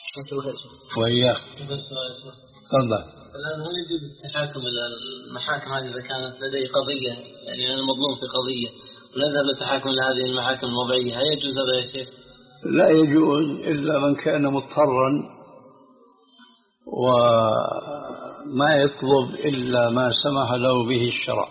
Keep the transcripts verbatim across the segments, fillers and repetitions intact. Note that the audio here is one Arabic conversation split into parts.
وإياك. تفضل. الآن هل يجوز التحاكم إلى المحاكم هذه إذا كانت لدي قضية، يعني أنا مظلوم في قضية ونذهب للتحاكم لهذه المحاكم الوضعية، هل يجوز هذا يا شيخ؟ لا يجوز إلا من كان مضطرا وما يطلب إلا ما سمح له به الشرع.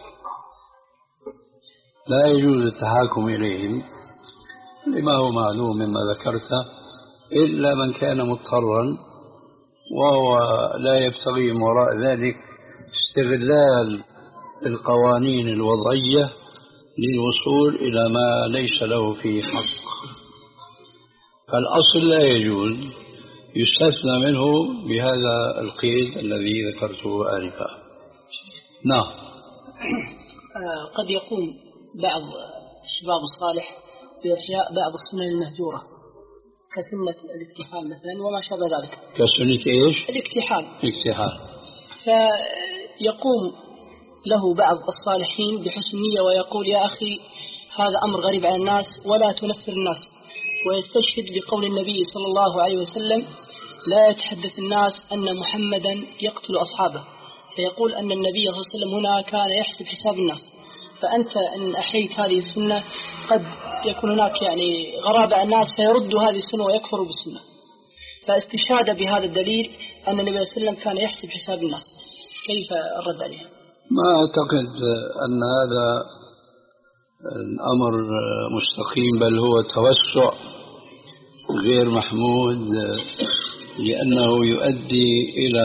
لا يجوز التحاكم إليهم لما هو معلوم مما ذكرته، إلا من كان مضطرا وهو لا يبتغي من وراء ذلك استغلال القوانين الوضعية للوصول إلى ما ليس له فيه حق. فالأصل لا يجوز، يستثنى منه بهذا القيد الذي ذكرته آنفا. نعم. قد يقوم بعض الشباب الصالح بإحياء بعض السنن المهجورة كسنة الاكتحال مثلا وما شابه ذلك. كسنة إيش؟ الاكتحال. الاكتحال. فيقوم له بعض الصالحين بحسن نية ويقول يا أخي هذا أمر غريب على الناس ولا تنفر الناس، ويستشهد بقول النبي صلى الله عليه وسلم لا يتحدث الناس أن محمدا يقتل أصحابه، فيقول أن النبي صلى الله عليه وسلم هنا كان يحسب حساب الناس. فأنت إن أحييت هذه السنة قد يكون هناك يعني غرابة الناس فيردوا هذه السنة ويكفروا بالسنة، فاستشهاد بهذا الدليل أن النبي صلى الله عليه وسلم كان يحسب حساب الناس، كيف الرد عليه؟ ما أعتقد أن هذا الأمر مستقيم، بل هو توسع غير محمود، لأنه يؤدي إلى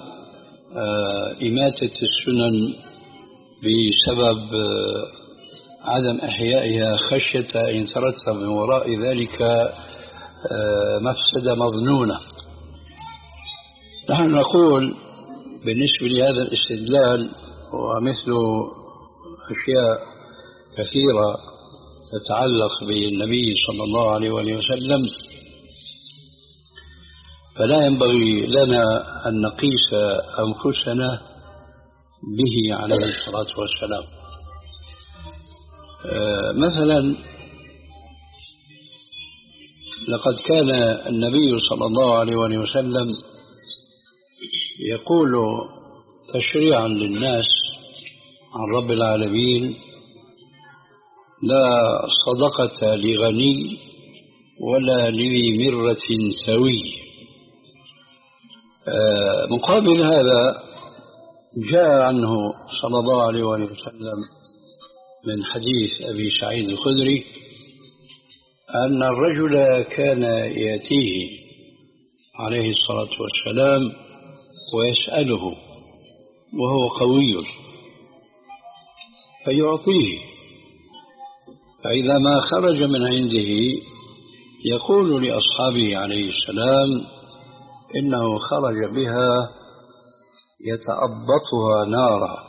إماتة السنن بسبب عدم إحيائها خشية أن يترتب من وراء ذلك مفسدة مظنونة. نحن نقول بالنسبة لهذا الاستدلال ومثل أشياء كثيرة تتعلق بالنبي صلى الله عليه وسلم، فلا ينبغي لنا أن نقيس أنفسنا به عليه الصلاة والسلام. مثلا لقد كان النبي صلى الله عليه وسلم يقول تشريعا للناس عن رب العالمين لا صدقة لغني ولا لذي مرة سوي. مقابل هذا جاء عنه صلى الله عليه وسلم من حديث أبي سعيد الخدري أن الرجل كان يأتيه عليه الصلاة والسلام ويسأله وهو قوي فيعطيه، فإذا ما خرج من عنده يقول لأصحابه عليه السلام إنه خرج بها يتأبطها نارا.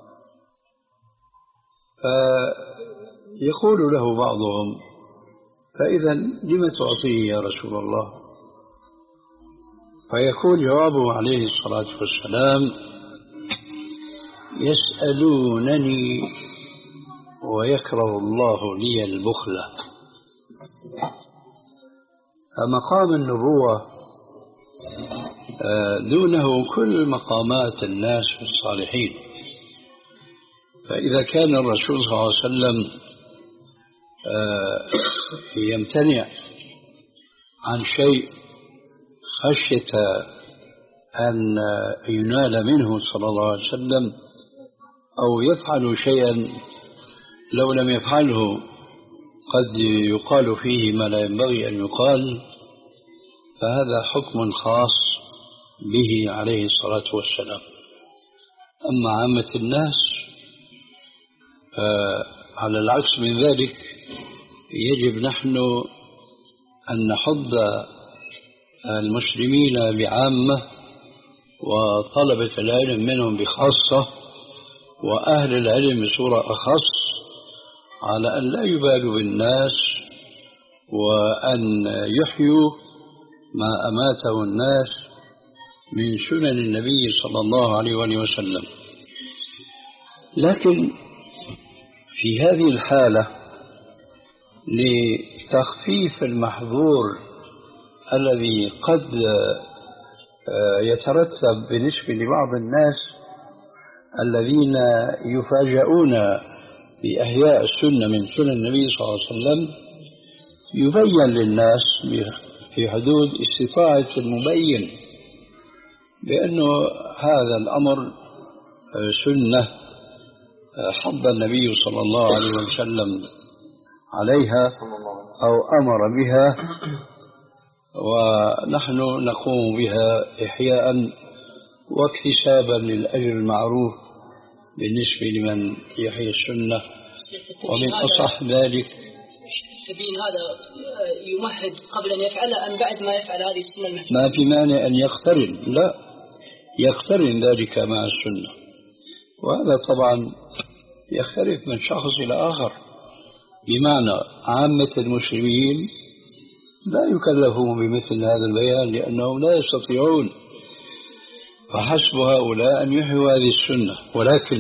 فيقول له بعضهم فإذا لم تعطيه يا رسول الله؟ فيكون جوابه عليه الصلاة والسلام يسألونني ويكره الله لي البخل. فمقام النبوة دونه كل مقامات الناس الصالحين. فإذا كان الرسول صلى الله عليه وسلم يمتنع عن شيء خشية أن ينال منه صلى الله عليه وسلم أو يفعل شيئا لو لم يفعله قد يقال فيه ما لا ينبغي أن يقال، فهذا حكم خاص به عليه الصلاة والسلام. أما عامة الناس على العكس من ذلك يجب نحن أن نحض المسلمين بعامة وطلبة العلم منهم بخاصة وأهل العلم بصورة أخص على أن لا يبالوا بالناس وأن يحيوا ما أماته الناس من سنن النبي صلى الله عليه وسلم. لكن في هذه الحالة لتخفيف المحظور الذي قد يترتب بالنسبة لبعض الناس الذين يفاجؤون بإحياء السنة من سنن النبي صلى الله عليه وسلم، يبين للناس في حدود استطاعة المبين بأنه هذا الأمر سنة حض النبي صلى الله عليه وسلم عليها أو أمر بها، ونحن نقوم بها إحياء واكتسابا للأجر المعروف بالنسبة لمن يحيي السنة. ومن أصح ذلك التبيين هذا يمهد قبل أن يفعلها أم بعد ما يفعل هذه السنة المحجوبة؟ ما في مانع أن يقترن، لا يقترن ذلك مع السنة، وهذا طبعا يختلف من شخص إلى آخر، بمعنى عامة المسلمين لا يكلفون بمثل هذا البيان لأنهم لا يستطيعون، فحسب هؤلاء أن يحيوا هذه السنة. ولكن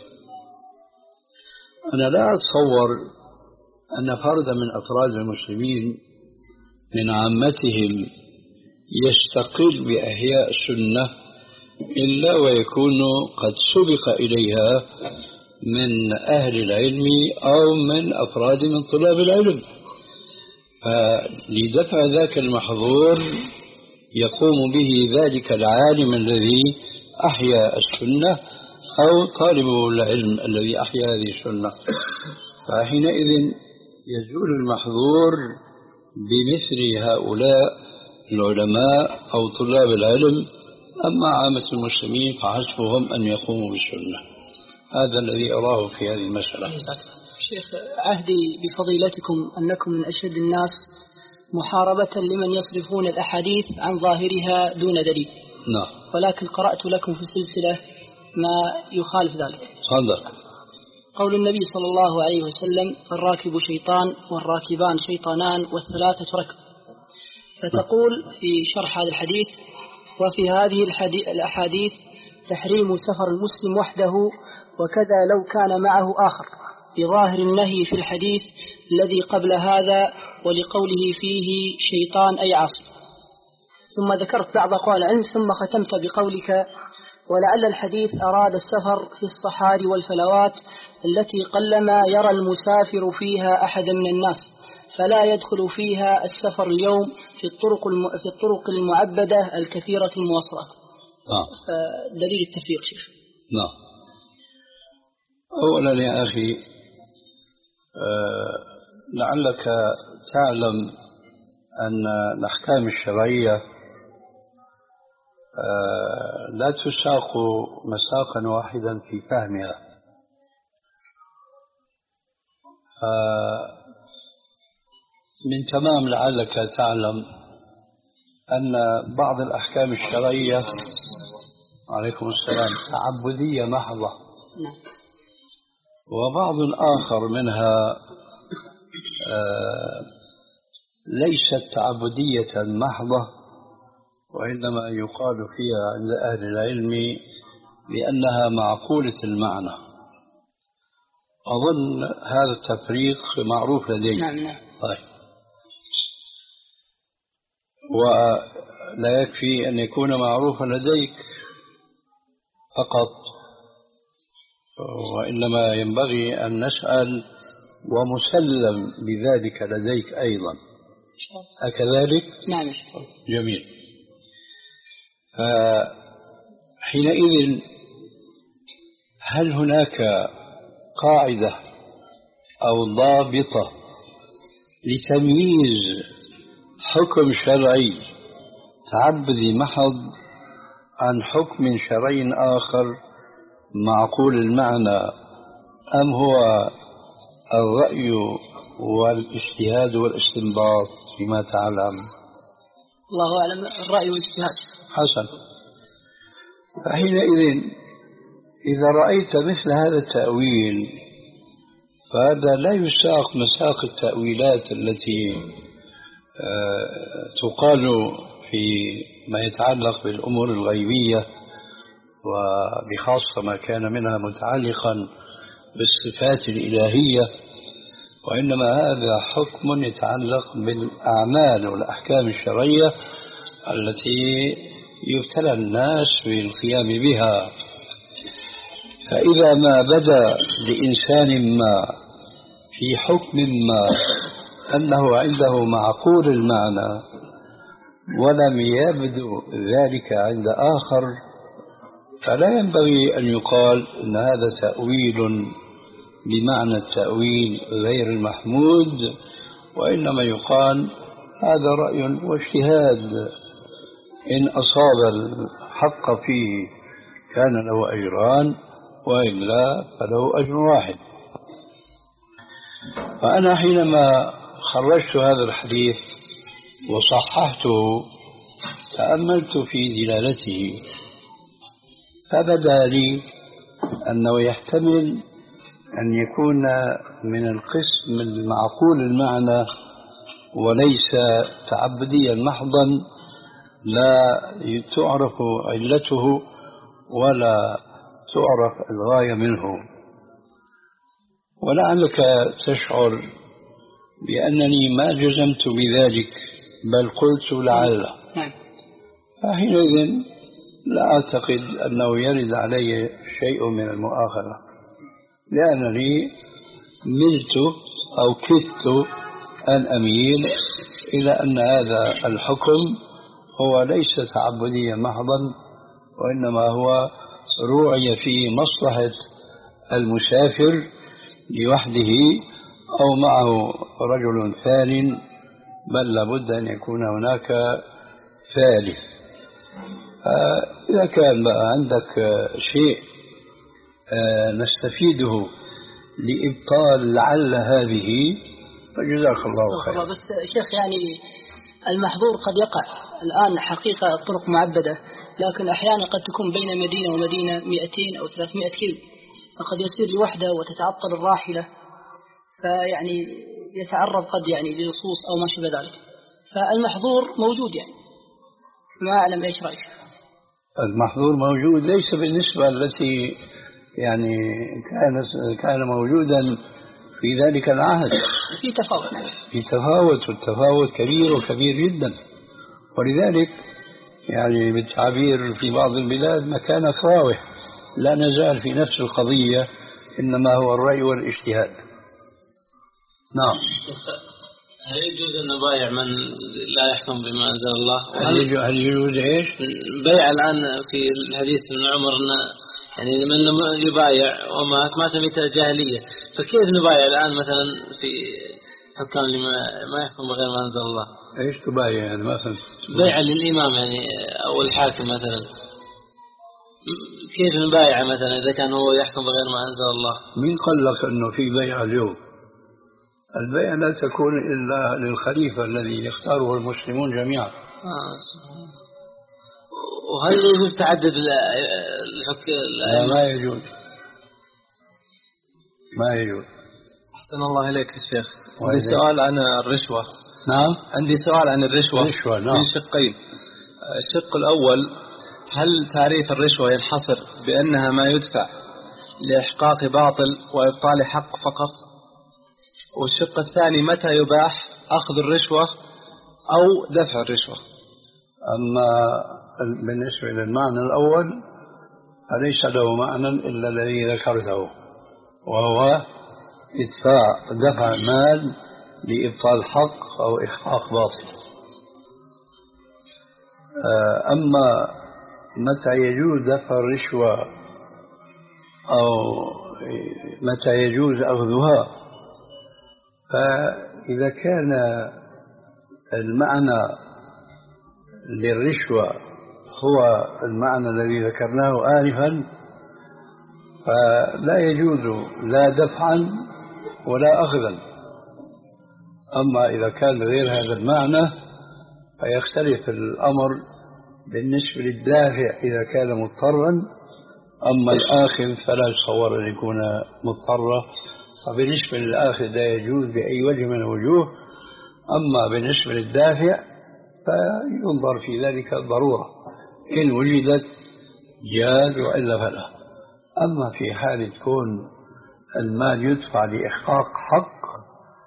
أنا لا أتصور أن فردا من أفراد المسلمين من عامتهم يستقل بإحياء السنة إلا ويكون قد سبق إليها من أهل العلم أو من أفراد من طلاب العلم، فلدفع ذاك المحظور يقوم به ذلك العالم الذي أحيا السنة أو طالب العلم الذي أحيا هذه السنة، فحينئذ يزول المحظور بمثل هؤلاء العلماء أو طلاب العلم. أما عامة المسلمين فحسبهم أن يقوموا بالسنة. هذا الذي أراه في هذه المسألة. شيخ، عهدي بفضيلتكم أنكم من أشد الناس محاربة لمن يصرفون الأحاديث عن ظاهرها دون دليل. نعم. ولكن قرأت لكم في السلسلة ما يخالف ذلك. صدق. قول النبي صلى الله عليه وسلم: الراكب شيطان والراكبان شيطانان والثلاثة ركب. فتقول في شرح هذا الحديث: وفي هذه الأحاديث تحريم سفر المسلم وحده، وكذا لو كان معه آخر، بظاهر النهي في الحديث الذي قبل هذا ولقوله فيه شيطان أي عاصي. ثم ذكرت بعض أقوال العلم، ثم ختمت بقولك: ولعل الحديث أراد السفر في الصحاري والفلوات التي قلما يرى المسافر فيها أحدا من الناس، فلا يدخل فيها السفر اليوم في الطرق الم... في الطرق المعبدة الكثيرة المواصلات. نعم. دليل التفريق شيخ. نعم. أولا يا أخي، أه لعلك تعلم أن الأحكام الشرعية أه لا تساق مساقا واحدا في فهمها. أه من تمام لعلك تعلم أن بعض الأحكام الشرعية عليكم السلام تعبدية محضة، وبعض آخر منها آه ليست تعبدية محضة، وإنما يقال فيها عند أهل العلم لأنها معقولة المعنى. أظن هذا التفريق معروف لديك. نعم نعم. طيب. ولا يكفي أن يكون معروفا لديك فقط، وإنما ينبغي أن نسأل ومسلم بذلك لديك أيضا، أكذلك؟ نعم. جميل. حينئذ هل هناك قاعدة أو ضابطة لتمييز حكم شرعي تعبدي محض عن حكم شرعي آخر معقول المعنى، أم هو الرأي والاجتهاد والاستنباط فيما تعلم؟ الله أعلم، الرأي والاجتهاد. حسن. فحينئذ إذا رأيت مثل هذا التأويل فهذا لا يساق مساق التأويلات التي تقال في ما يتعلق بالأمور الغيبية، وبخاصة ما كان منها متعلقا بالصفات الإلهية وإنما هذا حكم يتعلق بالأعمال والأحكام الشرعية التي يبتلى الناس بالقيام بها. فإذا ما بدا لإنسان ما في حكم ما أنه عنده معقول المعنى ولم يبدو ذلك عند آخر، فلا ينبغي أن يقال أن هذا تأويل بمعنى التأويل غير المحمود، وإنما يقال هذا رأي واجتهاد، إن أصاب الحق فيه كان له أجران، وإلا فله أجر واحد. فأنا حينما خرجت هذا الحديث وصححته تأملت في دلالته، فبدا لي أنه يحتمل أن يكون من القسم المعقول المعنى وليس تعبديا محضا لا تعرف علته ولا تعرف الغاية منه. ولعلك تشعر بأنني ما جزمت بذلك بل قلت لعل، فحينئذ لا أعتقد أنه يرد علي شيء من المؤاخذة، لأنني ملت أو كدت أن أميل إلى أن هذا الحكم هو ليس تعبديا محضا، وإنما هو روعي في مصلحة المسافر لوحده أو معه رجل ثان، بل لابد أن يكون هناك ثالث. إذا كان بقى عندك شيء نستفيده لإبطال لعل هذه فجزاك الله خير. بس شيخ يعني المحظور قد يقع الآن حقيقة الطرق معبدة، لكن أحيانا قد تكون بين مدينة ومدينة مئتين أو ثلاثمائة كيلو، فقد يسير لوحده وتتعطل الراحلة، فيعني يتعرض قد يعني للصوص أو ما شابه ذلك، فالمحظور موجود. يعني ما أعلم إيش رأيك؟ المحظور موجود ليس بالنسبة التي يعني كان كان موجودا في ذلك العهد، في تفاوت في تفاوت والتفاوت كبير وكبير جدا. ولذلك يعني بالتعبير في بعض البلاد مكانك راوح، لا نزال في نفس القضية، إنما هو الرأي والاجتهاد. نعم. هل يجوز أن نبايع من لا يحكم بما أنزل الله؟ هل يجوز إيش؟ بيع الآن في الحديث ابن عمر أن يعني من يبايع ومات مات ميتة جاهلية، فكيف نبايع الآن مثلا في حكام لما ما يحكم بغير ما أنزل الله؟ إيش تبايع يعني ما فهمت؟ بيع للإمام يعني أو الحاكم مثلا، كيف نبايع مثلا إذا كان هو يحكم بغير ما أنزل الله؟ مين قال لك أنه في بيع اليوم؟ البيع لا تكون إلا للخليفة الذي يختاره المسلمون جميعا. آه. وهل يجوز تعدد الحكم؟ لا ما يجوز، ما يجوز. أحسن الله إليك يا شيخ. عندي سؤال عن الرشوة. نعم. عندي سؤال عن الرشوة. الرشوة نعم. من شقين. الشق الأول، هل تعريف الرشوة ينحصر بأنها ما يدفع لإحقاق باطل وإبطال حق فقط؟ والشق الثاني، متى يباح أخذ الرشوة أو دفع الرشوة؟ أما بالنسبة للمعنى الأول فليس له معنى إلا الذي ذكرته، وهو إدفاع دفع مال لإبطال حق أو إحقاق باطل. أما متى يجوز دفع الرشوة أو متى يجوز أخذها، فإذا كان المعنى للرشوة هو المعنى الذي ذكرناه آنفا فلا يجوز لا دفعا ولا أخذا. أما إذا كان غير هذا المعنى فيختلف الأمر بالنسبة للدافع إذا كان مضطرا، أما الآخذ فلا يتصور أن يكون مضطرا، فبالنسبة للآخذ لا يجوز بأي وجه من الوجوه. أما بالنسبة للدافع فينظر في ذلك الضرورة، إن وجدت جاز وإلا فلا. أما في حال تكون المال يدفع لإحقاق حق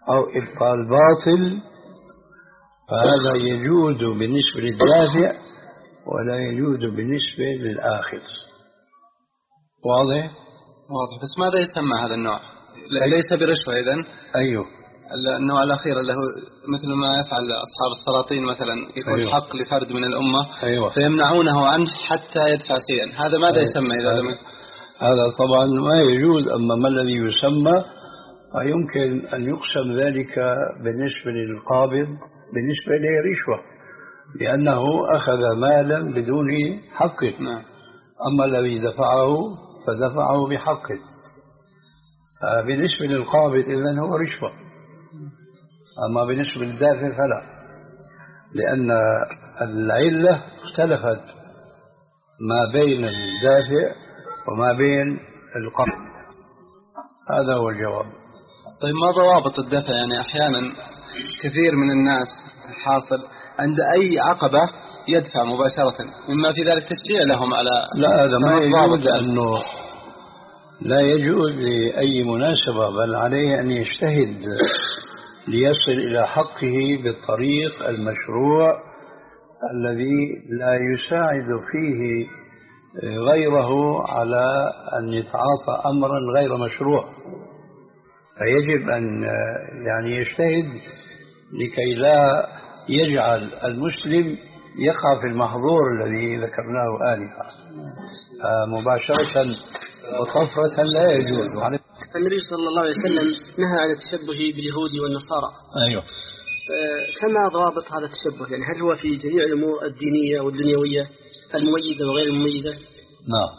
أو إبطال باطل، فهذا يجوز بالنسبة للدافع ولا يجوز بالنسبة للآخذ. واضح؟ واضح. بس ماذا يسمى هذا النوع؟ ليس برشوة إذن؟ أيوه. النوع الأخير اللي هو مثل ما يفعل أصحاب السلاطين مثلا، يكون أيوه. حق لفرد من الأمة أيوه. فيمنعونه عنه حتى يدفع شيئا، هذا ماذا أيوه. يسمى إذا لم؟ هذا طبعا ما يجوز. أما ما الذي يسمى يمكن أن يقسم ذلك بالنسبة للقابض بالنسبة لرشوة، لأنه أخذ مالا بدون حقه. نعم. أما الذي دفعه فدفعه بحقه. بالنسبة للقابض إذن هو رشوة، أما بالنسبة للدافع فلا، لأن العلة اختلفت ما بين الدافع وما بين القابض. هذا هو الجواب. طيب ما ضوابط الدفع؟ يعني أحيانا كثير من الناس الحاصل عند أي عقبة يدفع مباشرة، مما في ذلك تشجيع لهم على لا، هذا ما يجوز، لأنه لا يجوز لأي مناسبة، بل عليه أن يجتهد ليصل إلى حقه بالطريق المشروع الذي لا يساعد فيه غيره على أن يتعاطى أمرا غير مشروع. فيجب أن يعني يجتهد لكي لا يجعل المسلم يقع في المحظور الذي ذكرناه آنفا. مباشرة وطفرة لا يجوز. النبي صلى الله عليه وسلم نهى عن التشبه باليهود والنصارى. أيوه. كما ضوابط هذا التشبه؟ يعني هل هو في جميع الأمور الدينية والدنيوية المميزة وغير المميزة؟ نعم.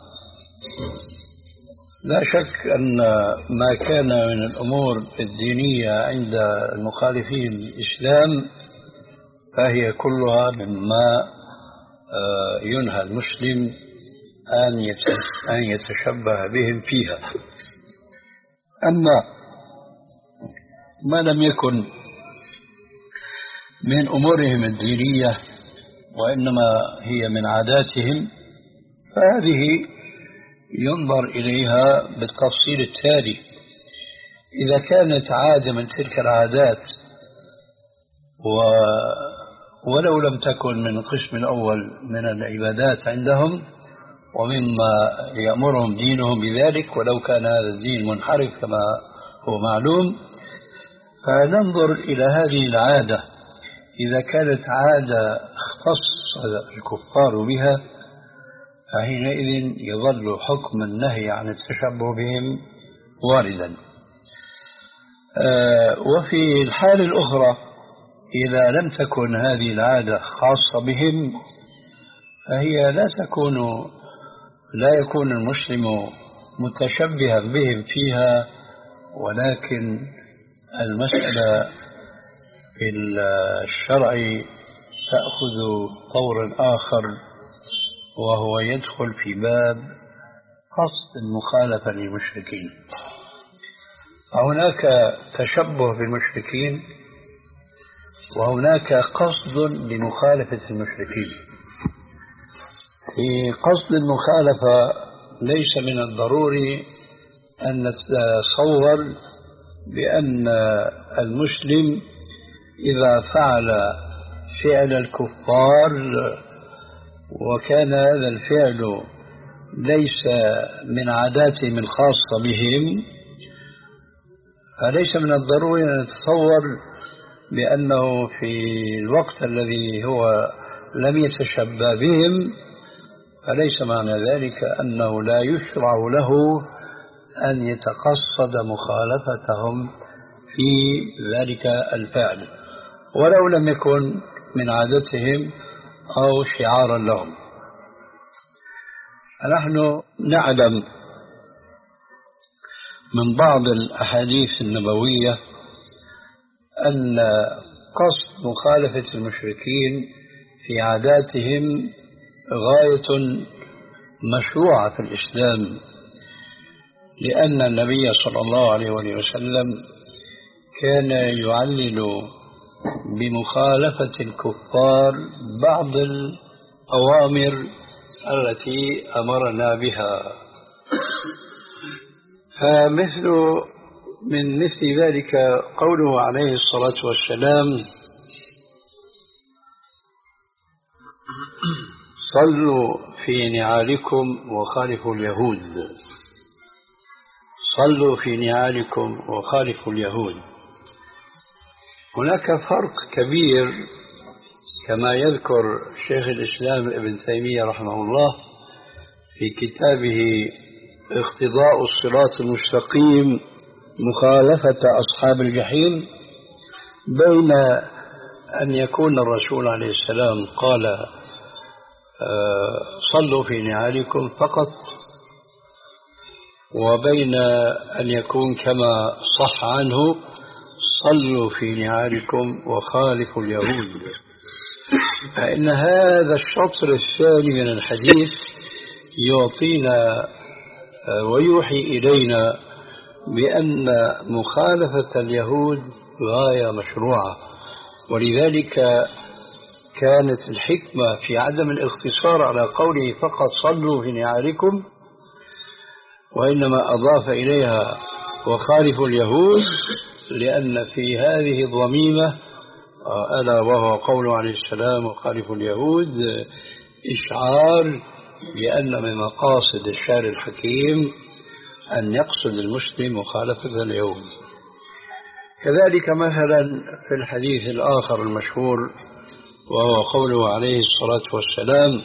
لا شك أن ما كان من الأمور الدينية عند المخالفين الإسلام فهي كلها مما ينهى المسلم أن يتشبه بهم فيها. أما ما لم يكن من أمورهم الدينية وإنما هي من عاداتهم فهذه ينظر إليها بالتفصيل التالي. إذا كانت عادة من تلك العادات ولو لم تكن من القسم الأول من العبادات عندهم ومما يأمرهم دينهم بذلك، ولو كان هذا الدين منحرف كما هو معلوم، فننظر إلى هذه العادة. إذا كانت عادة اختص الكفار بها فحينئذ يظل حكم النهي عن التشبه بهم واردا. وفي الحال الأخرى إذا لم تكن هذه العادة خاصة بهم فهي لا تكون لا يكون المسلم متشبها بهم فيها، ولكن المسألة في الشرع تأخذ طورا آخر، وهو يدخل في باب قصد المخالفة للمشركين. هناك تشبه بالمشركين وهناك قصد لمخالفة المشركين. في قصد المخالفة ليس من الضروري أن نتصور بأن المسلم إذا فعل فعل الكفار وكان هذا الفعل ليس من عاداتهم الخاصة بهم فليس من الضروري أن نتصور بأنه في الوقت الذي هو لم يتشبه بهم فليس معنى ذلك أنه لا يشرع له أن يتقصد مخالفتهم في ذلك الفعل ولو لم يكن من عادتهم أو شعارا لهم. نحن نعلم من بعض الأحاديث النبوية أن قصد مخالفة المشركين في عاداتهم غاية مشروعة في الإسلام، لأن النبي صلى الله عليه وسلم كان يعلل بمخالفة الكفار بعض الأوامر التي أمرنا بها. فمثل من مثل ذلك قوله عليه الصلاة والسلام: صلوا في نعالكم وخالفوا اليهود. صلوا في نعالكم وخالفوا اليهود. هناك فرق كبير كما يذكر شيخ الإسلام ابن تيمية رحمه الله في كتابه اقتضاء الصراط المستقيم مخالفة أصحاب الجحيم، بين أن يكون الرسول عليه السلام قال صلوا في نعالكم فقط، وبين أن يكون كما صح عنه صلوا في نعالكم وخالفوا اليهود. فإن هذا الشطر الثاني من الحديث يعطينا ويوحي إلينا بأن مخالفة اليهود غاية مشروعة، ولذلك كانت الحكمة في عدم الاقتصار على قوله فقط صلوا في نعالكم، وإنما أضاف إليها وخالفوا اليهود، لأن في هذه الضميمة ألا وهو قوله عليه السلام وخالفوا اليهود إشعار بأن من مقاصد الشارع الحكيم أن يقصد المسلم مخالفة اليهود. كذلك مثلا في الحديث الآخر المشهور وهو قوله عليه الصلاة والسلام: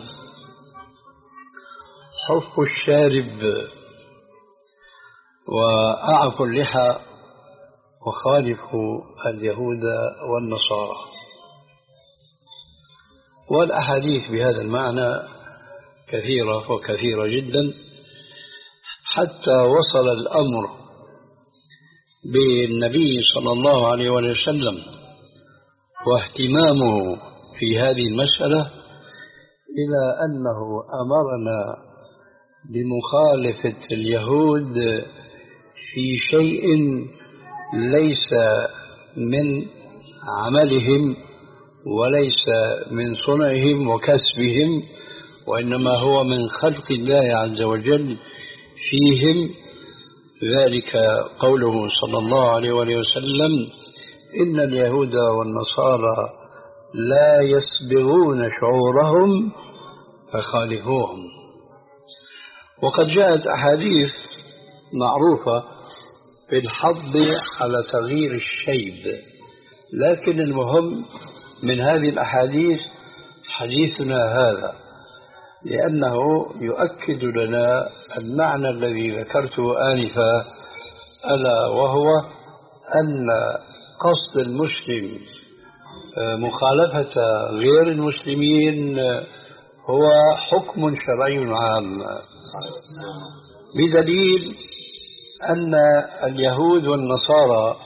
حف الشارب وأعفوا اللحى وخالفوا اليهود والنصارى. والأحاديث بهذا المعنى كثيرة وكثيرة جدا، حتى وصل الأمر بالنبي صلى الله عليه وسلم واهتمامه في هذه المسألة إلى أنه أمرنا بمخالفة اليهود في شيء ليس من عملهم وليس من صنعهم وكسبهم، وإنما هو من خلق الله عز وجل فيهم. ذلك قوله صلى الله عليه وسلم: إن اليهود والنصارى لا يسبغون شعورهم فخالفوهم. وقد جاءت أحاديث معروفة في الحض على تغيير الشيب، لكن المهم من هذه الأحاديث حديثنا هذا، لأنه يؤكد لنا المعنى الذي ذكرته آنفا، ألا وهو أن قصد المسلم مخالفة غير المسلمين هو حكم شرعي عام، بدليل أن اليهود والنصارى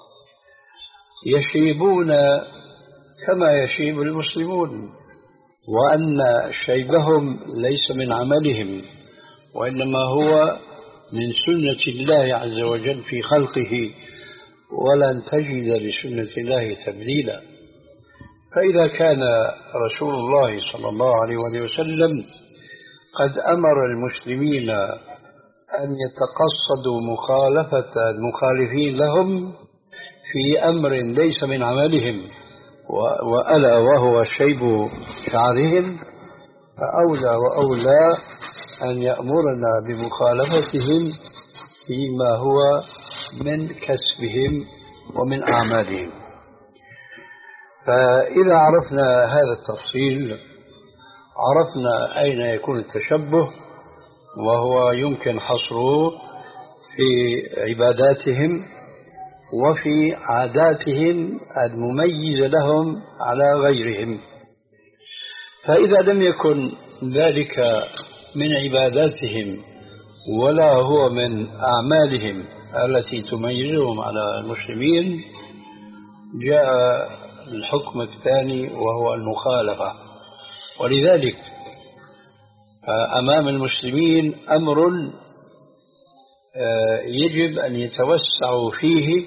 يشيبون كما يشيب المسلمون، وأن شيبهم ليس من عملهم وإنما هو من سنة الله عز وجل في خلقه، ولن تجد لسنة الله تبديلا. فإذا كان رسول الله صلى الله عليه وسلم قد أمر المسلمين أن يتقصدوا مخالفة المخالفين لهم في أمر ليس من عملهم وألا وهو شيب شعرهم، فأولى وأولى أن يأمرنا بمخالفتهم فيما هو من كسبهم ومن أعمالهم. فإذا عرفنا هذا التفصيل عرفنا أين يكون التشبه، وهو يمكن حصره في عباداتهم وفي عاداتهم المميزة لهم على غيرهم. فإذا لم يكن ذلك من عباداتهم ولا هو من أعمالهم التي تميزهم على المسلمين، جاء الحكم الثاني وهو المخالفة. ولذلك أمام المسلمين أمر يجب أن يتوسعوا فيه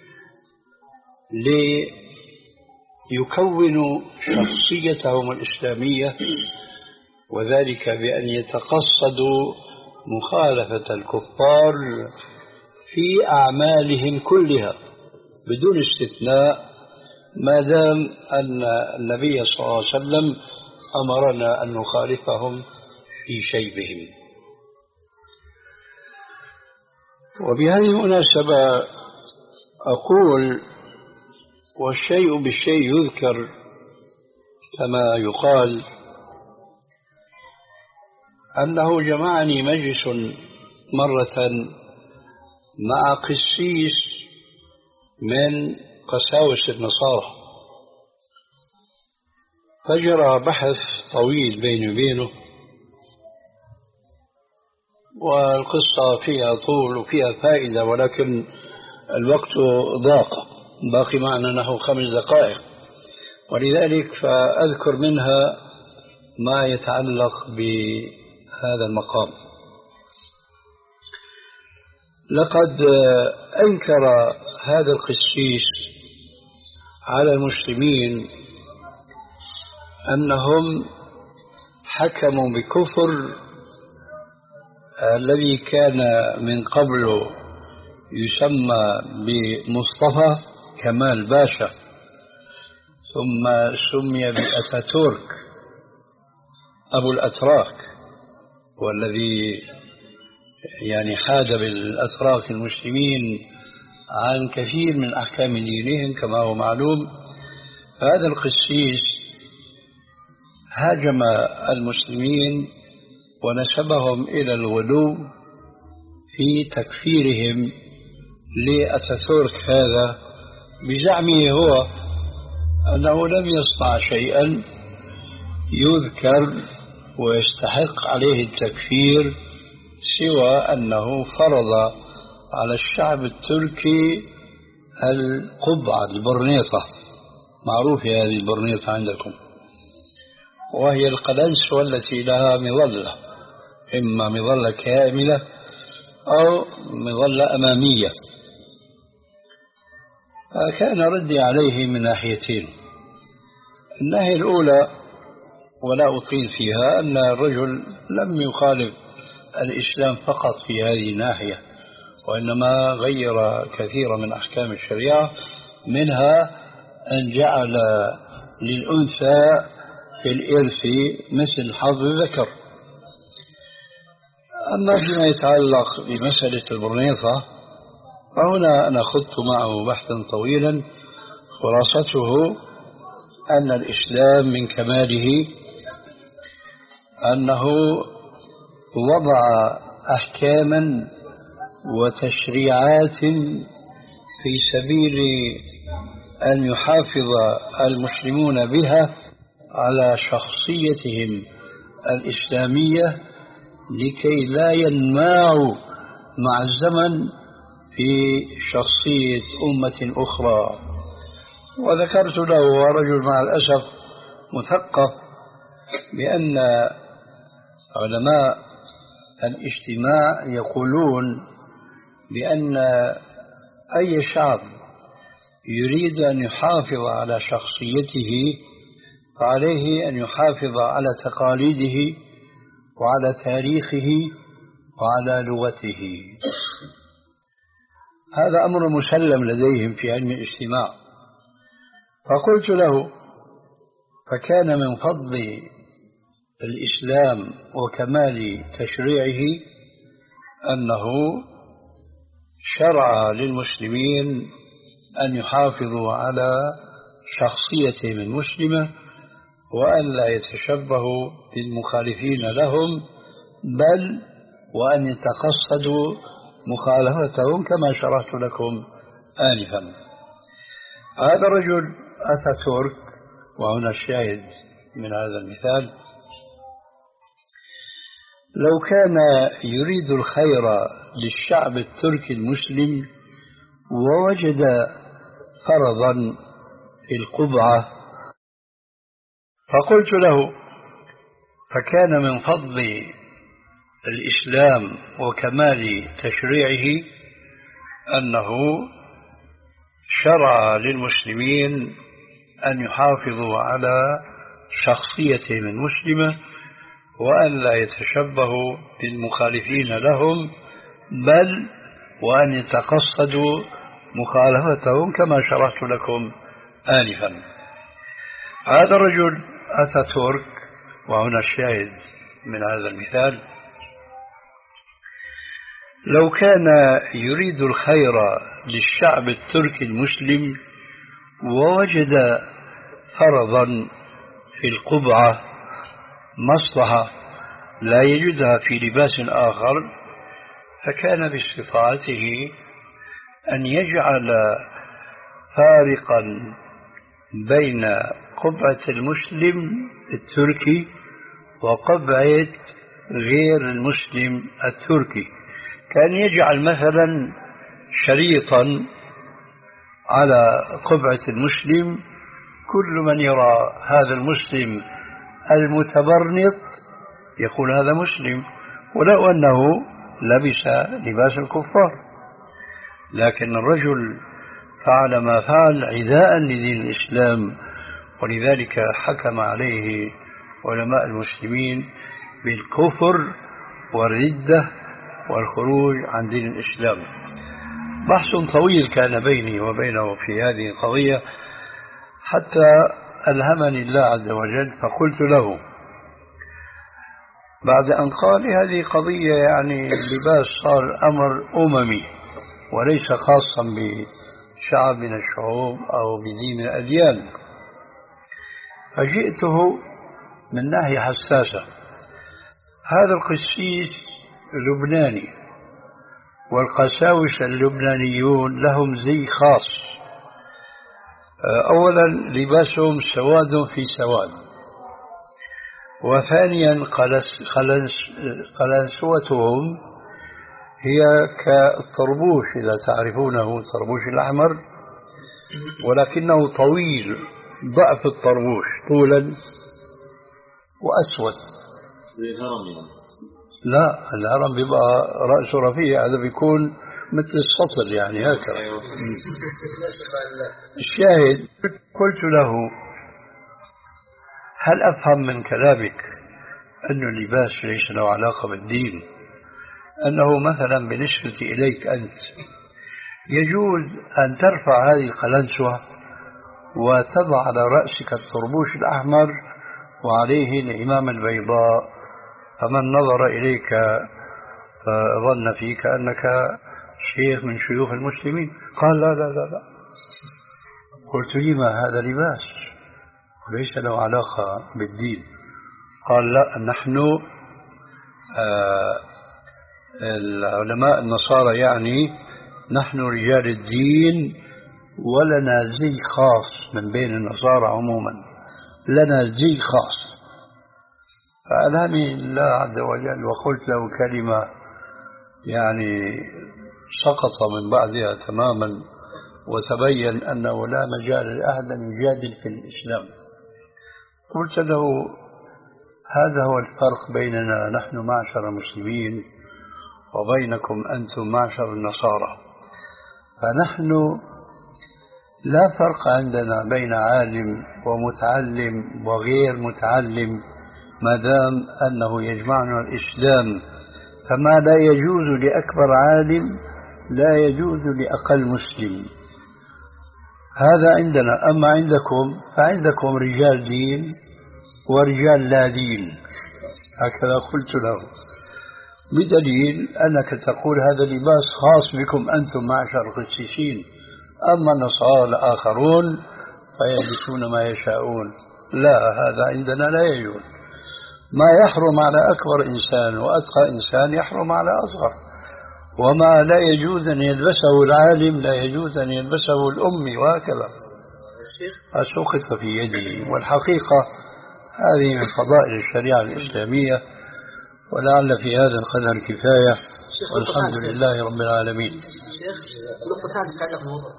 ليكونوا شخصيتهم الإسلامية، وذلك بأن يتقصدوا مخالفة الكفار في أعمالهم كلها بدون استثناء، ما دام أن النبي صلى الله عليه وسلم أمرنا أن نخالفهم في شيبهم. وبهذه المناسبة أقول والشيء بالشيء يذكر كما يقال، أنه جمعني مجلس مرة مع قسيس من قساوسة النصارى، فجرى بحث طويل بيني وبينه، والقصة فيها طول وفيها فائدة، ولكن الوقت ضاق، باقي معنا نحو خمس دقائق، ولذلك فأذكر منها ما يتعلق بهذا المقام. لقد أنكر هذا القسيس على المسلمين أنهم حكموا بكفر الذي كان من قبل يسمى بمصطفى كمال باشا، ثم سمي بأتاتورك أبو الأتراك، والذي يعني حاد بالأتراك المسلمين عن كثير من أحكام دينهم كما هو معلوم. هذا القسيس هاجم المسلمين ونسبهم إلى الغلو في تكفيرهم لأتاتورك هذا، بزعمه هو أنه لم يصنع شيئا يذكر ويستحق عليه التكفير سوى أنه فرض على الشعب التركي القبعة البرنيطة، معروفة هذه البرنيطة عندكم، وهي القلنسوة التي لها مظلة، إما مظلة كاملة أو مظلة أمامية. فكان ردي عليه من ناحيتين. الناحية الأولى ولا أطيل فيها أن الرجل لم يخالف الإسلام فقط في هذه الناحية، وإنما غير كثيرا من أحكام الشريعة، منها أن جعل للأنثى في الإرث مثل حظ الذكر. أما فيما يتعلق بمسألة البرنيطة فهنا أنا خضت معه بحثا طويلا، خلاصته أن الإسلام من كماله أنه وضع أحكاما وتشريعات في سبيل أن يحافظ المسلمون بها على شخصيتهم الإسلامية لكي لا ينماعوا مع الزمن في شخصية أمة أخرى. وذكرت له ورجل مع الأسف مثقف بأن علماء الاجتماع يقولون بأن أي شعب يريد أن يحافظ على شخصيته فعليه أن يحافظ على تقاليده وعلى تاريخه وعلى لغته. هذا أمر مسلم لديهم في علم الاجتماع. فقلت له فكان من فضل الإسلام وكمال تشريعه أنه شرع للمسلمين أن يحافظوا على شخصيتهم المسلمة وأن لا يتشبهوا بالمخالفين لهم، بل وأن يتقصدوا مخالفتهم كما شرحت لكم آنفا. هذا الرجل أتاتورك، وهنا الشاهد من هذا المثال، لو كان يريد الخير للشعب التركي المسلم ووجد فرضا في القبعة، فقلت له فكان من فضل الإسلام وكمال تشريعه أنه شرع للمسلمين أن يحافظوا على شخصيتهم المسلمة وأن لا يتشبهوا بالمخالفين لهم، بل وأن يتقصدوا مخالفتهم كما شرحت لكم آنفا. هذا الرجل أتاتورك، وهنا الشاهد من هذا المثال، لو كان يريد الخير للشعب التركي المسلم ووجد فرضا في القبعة مصلحة لا يجدها في لباس آخر، فكان باستطاعته أن يجعل فارقا بين قبعة المسلم التركي وقبعة غير المسلم التركي، كان يجعل مثلا شريطا على قبعة المسلم، كل من يرى هذا المسلم المتبرنط يقول هذا مسلم، ولو أنه لبس لباس الكفار. لكن الرجل فعل ما فعل عداء لدين الإسلام، ولذلك حكم عليه علماء المسلمين بالكفر والردة والخروج عن دين الإسلام. بحث طويل كان بيني وبينه في هذه القضية، حتى ألهمني الله عز وجل، فقلت له بعد أن قال هذه قضية يعني اللباس صار أمر أممي وليس خاصا بشعب من الشعوب أو بدين من الأديان، فجئته من ناحية حساسة. هذا القسيس لبناني، والقساوسة اللبنانيون لهم زي خاص، أولا لباسهم سواد في سواد، وثانيا قلنسوتهم هي كالطربوش إذا تعرفونه، الطربوش الأحمر، ولكنه طويل ضعف الطربوش طولا وأسود. لا، الهرم بيبقى رأسه رفيع، هذا بيكون مثل السطل يعني هكذا. الشاهد قلت له هل أفهم من كلامك أن اللباس ليس له علاقة بالدين، أنه مثلا بالنسبة إليك أنت يجوز أن ترفع هذه القلنسوة وتضع على رأسك الطربوش الأحمر وعليه العمامة البيضاء، فمن نظر إليك ظن فيك أنك شيخ من شيوخ المسلمين؟ قال لا لا لا لا. قلت لما هذا لباس وليس له علاقة بالدين. قال لا، نحن آه العلماء النصارى يعني نحن رجال الدين، ولنا زي خاص من بين النصارى عموما، لنا زي خاص. فألهمني الله عز وجل، وقلت له كلمة يعني سقط من بعدها تماما، وتبين أنه لا مجال لأحد أن يجادل في الإسلام. قلت له هذا هو الفرق بيننا نحن معشر المسلمين وبينكم أنتم معشر النصارى، فنحن لا فرق عندنا بين عالم ومتعلم وغير متعلم ما دام أنه يجمعنا الإسلام، فما لا يجوز لأكبر عالم لا يجوز لأقل مسلم. هذا عندنا، أما عندكم فعندكم رجال دين ورجال لا دين، هكذا قلت له، بدليل أنك تقول هذا لباس خاص بكم أنتم معشر القسيسين، أما النصارى الآخرون فيلبسون ما يشاءون. لا، هذا عندنا لا يجوز. ما يحرم على أكبر إنسان وأتقى إنسان يحرم على أصغر، وما لا يجوز أن يلبسه العالم لا يجوز أن يلبسه الأمي، وهكذا. أسقط في يدي، والحقيقة هذه من فضائل الشريعة الإسلامية، ولعل في هذا القدر كفاية، والحمد لله رب العالمين. نقطتان تتعلق بالموضوع.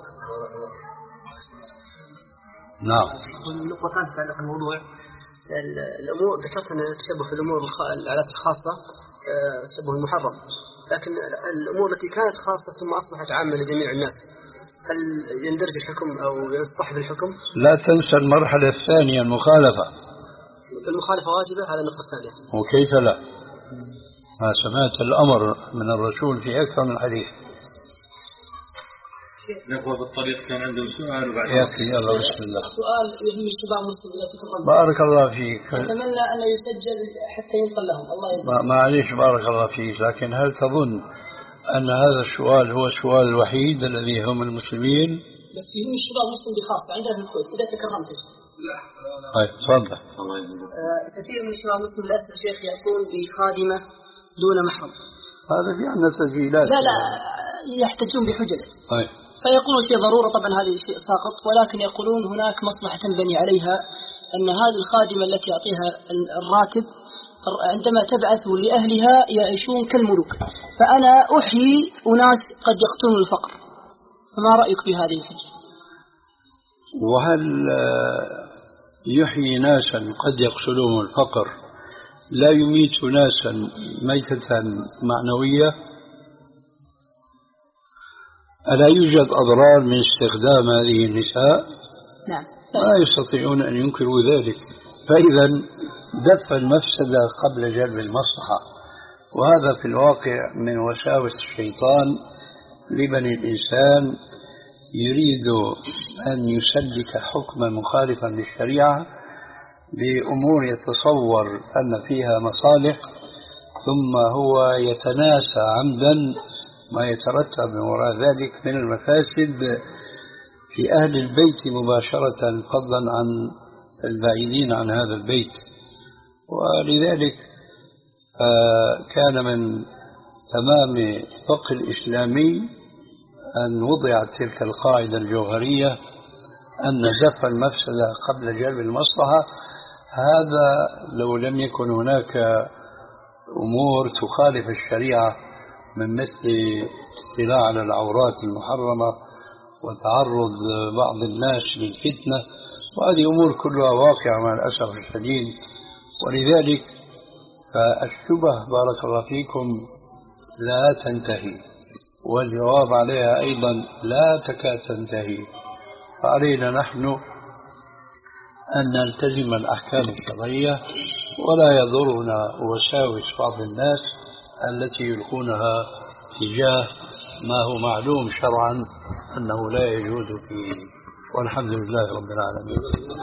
نعم. نقطتان تتعلق بالموضوع. الأمور ذكرت أن التشبه في الأمور العادات الخاصة تشبه المحرم، لكن الأمور التي كانت خاصة ثم أصبحت عامة لجميع الناس، هل يندرج الحكم أو يصطحب الحكم؟ لا تنسى المرحلة الثانية، المخالفة. المخالفة واجبة، هذا النقطة الثانية. وكيف لا؟ ما سمعت الأمر من الرسول في أكثر من حديث. نقوى بالطريق كان عنده سؤال وبعد يأتي يلا بسم الله. سؤال يهم الشباب مسلم إذا تكرم. بارك الله فيك. أتمنى أن يسجل حتى ينقل لهم. الله يجزاك. معليش بارك الله فيك، لكن هل تظن أن هذا السؤال هو السؤال الوحيد الذي يهم المسلمين؟ بس يهم الشباب مسلم بخاصة عندنا في الكويت إذا تكرمت. لا. طيب تفضل. آه كثير من الشباب مسلم للأسف شيخ يأتون بخادمة دون محرم. هذا في عندنا تسجيلات. لا لا يحتجون بحجج. طيب. فيقولون شيء ضرورة، طبعا هذه شيء ساقط، ولكن يقولون هناك مصلحة تنبني عليها أن هذه الخادمة التي يعطيها الراتب عندما تبعث لأهلها يعيشون كالملوك، فأنا أحيي أناس قد يقتلون الفقر، فما رأيك بهذه الحجة؟ وهل يحيي ناسا قد يقتلون الفقر لا يميت ناسا ميتة معنوية؟ ألا يوجد أضرار من استخدام هذه النساء؟ نعم. لا يستطيعون أن ينكروا ذلك. فإذا دفع المفسدة قبل جلب المصلحة، وهذا في الواقع من وساوس الشيطان لبني الإنسان، يريد أن يسلك حكما مخالفا للشريعة بأمور يتصور أن فيها مصالح، ثم هو يتناسى عمدا ما يترتب من وراء ذلك من المفاسد في أهل البيت مباشرة، فضلا عن البعيدين عن هذا البيت. ولذلك كان من تمام الفقه الإسلامي أن وضعت تلك القاعدة الجوهرية أن دفع المفسدة قبل جلب المصلحة. هذا لو لم يكن هناك أمور تخالف الشريعة من مثل الاطلاع على العورات المحرمة وتعرض بعض الناس للفتنة، وهذه أمور كلها واقعة مع الأسف الشديد. ولذلك فالشبه بارك الله فيكم لا تنتهي، والجواب عليها أيضا لا تكاد تنتهي. فعلينا نحن أن نلتزم الأحكام الشرعية، ولا يضرنا وساوس بعض الناس التي يلقونها تجاه ما هو معلوم شرعا أنه لا يجوز فيه. والحمد لله رب العالمين.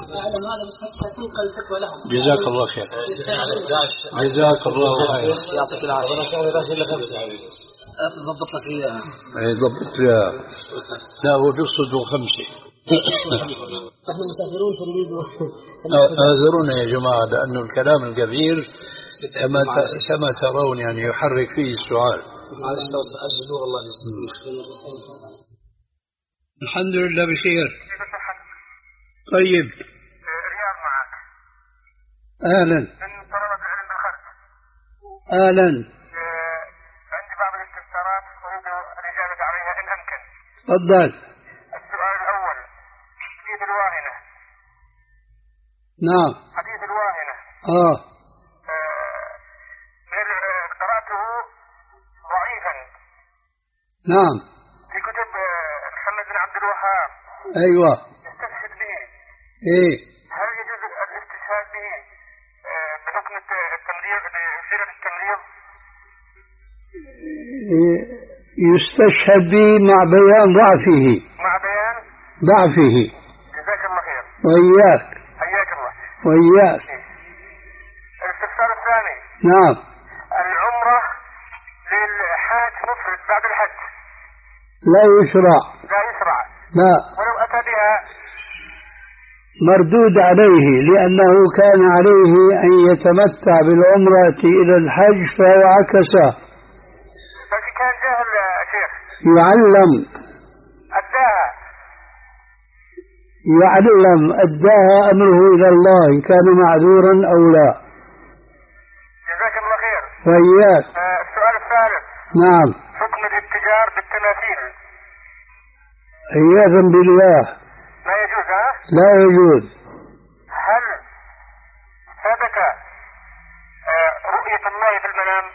جزاك الله خير. جزاك الله خير. يعطيك العافية. ضبط لك إياها. اي ضبط لها. لا هو بيقصد خمسة. نحن مسافرون فنريد. اعذرونا يا جماعة لأنه الكلام الكثير كما كما ترون يعني يحرك فيه السؤال. الله الحمد لله بخير. طيب. رياض معك. أهلا. من طلبة العلم بالخرج. أهلا. عندي بعض الاستفسارات أريد الإجابة عليها إن أمكن. تفضل. السؤال الأول حديث الواهنة. نعم. حديث الواهنة. آه. قرأته ضعيفا. نعم. في كتب محمد بن عبد الوهاب. أيوة. استشهد به. إيه. هل يجوز الاستشهاد به بحكم التمريض بصيغة التمريض؟ يستشهد به مع بيان ضعفه. مع بيان ضعفه. جزاك الله خير. وإياك. حياك الله. وإياك. الاستفسار الثاني. نعم. العمرة للحاج مفرد بعد الحج. لا يشرع. لا يشرع. لا. ولو أتى بها مردود عليه، لأنه كان عليه أن يتمتع بالعمرة إلى الحج فهو عكسه. بس كان جاهل يا شيخ. يعلم. أداها. يعلم أداها أمره إلى الله إن كان معذورا أو لا. جزاك الله خير. وإياك. آه السؤال الثالث. نعم. حكم الاتجار بالتماثيل. عياذا بالله. لا يجوز ها؟ لا يجوز. هل ثبت آه رؤية الله في المنام؟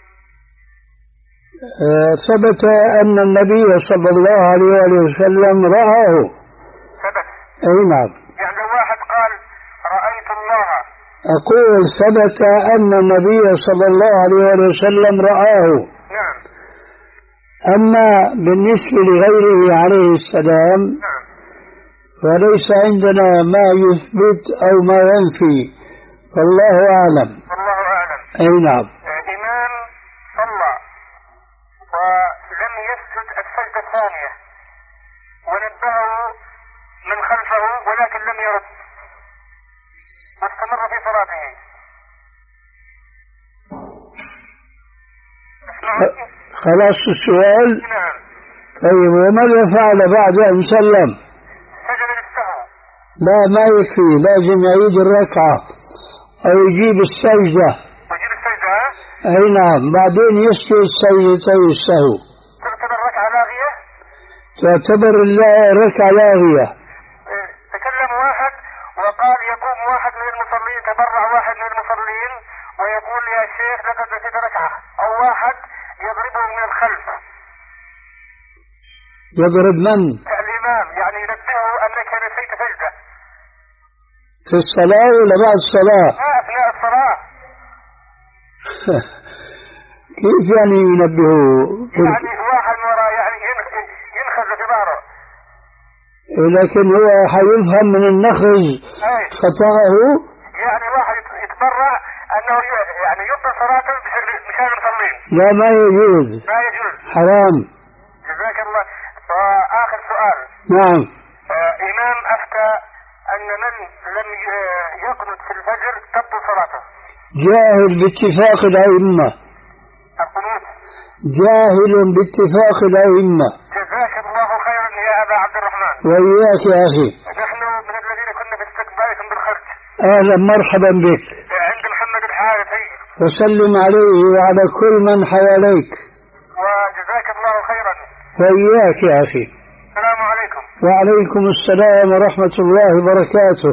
آه ثبت أن النبي صلى الله عليه وسلم رآه. ثبت. أي نعم. يعني لو واحد قال رأيت الله. أقول ثبت أن النبي صلى الله عليه وسلم رآه. نعم. أما بالنسبة لغيره عليه السلام فليس عندنا ما يثبت أو ما ينفي، والله أعلم. والله أعلم. أي نعم. إمام صلى ولم يسجد السجدة الثانية ونبهه من خلفه ولكن لم يرد واستمر في صلاته. خلاص السؤال. نعم. طيب وماذا فعل بعد أن سلم؟ سجد للسهو. لا ما يكفي، لازم يعيد الركعة أو يجيب السجدة. يجيب السجدة. أي نعم، بعدين يسجد سجدتي السهو. تعتبر ركعة لاغية؟ تعتبر الركعة لاغية. تكلم واحد وقال يقوم واحد من المصلين، تبرع واحد من المصلين ويقول يا شيخ لقد نسيت ركعة، أو واحد يضربه من الخلف. يضرب من؟ الإمام، يعني ينبهه أنك نسيت سجدة. في الصلاة ولا بعد الصلاة؟ لا، أثناء الصلاة. كيف يعني ينبهه؟ يعني واحد وراء يعني ينخز في ظهره. لكن هو حيفهم من النخز خطأه. يعني واحد يتبرع أنه يعني يبطل صلاته مشان المصلين. لا ما يجوز. لا يجوز. حرام. جزاك الله. وآخر سؤال. نعم. آه إمام أفتى أن من لم يقنط في الفجر تبطل صلاته. جاهل باتفاق الأئمة. القنوت. جاهل باتفاق الأئمة. جزاك الله خيرا يا أبا عبد الرحمن. وإياك يا أخي. نحن من الذين كنا في استقبالكم بالخلق. أهلا مرحبا بك. عند محمد الحارثي. وسلم عليه وعلى كل من حواليك. وجزاك الله خيرا. وإياك يا أخي. السلام عليكم. وعليكم السلام ورحمة الله وبركاته.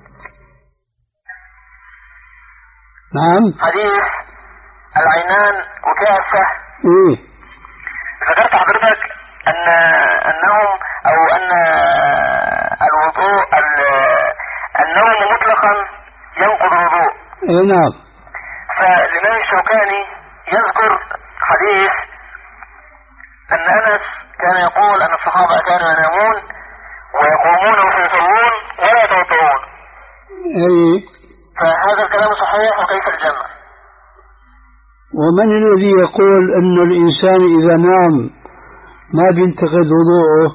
نعم. حديث العينان وكافة. إيه. ذكرت حضرتك أن أنهم أو أن الوضوء النوم مطلقا ينقض الوضوء. إيه نعم. فالإمام الشوكاني يذكر حديث أن أنس كان يقول أن الصحابة كانوا ينامون ويقومون ويصلون ولا يتوضؤون. إيه. فهذا الكلام صحيح وكيف الجمع؟ ومن الذي يقول أن الإنسان إذا نام ما بينتقد وضوءه؟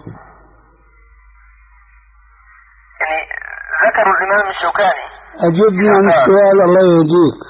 يعني ذكروا الإمام الشوكاني. أجبني عن السؤال الله يهديك.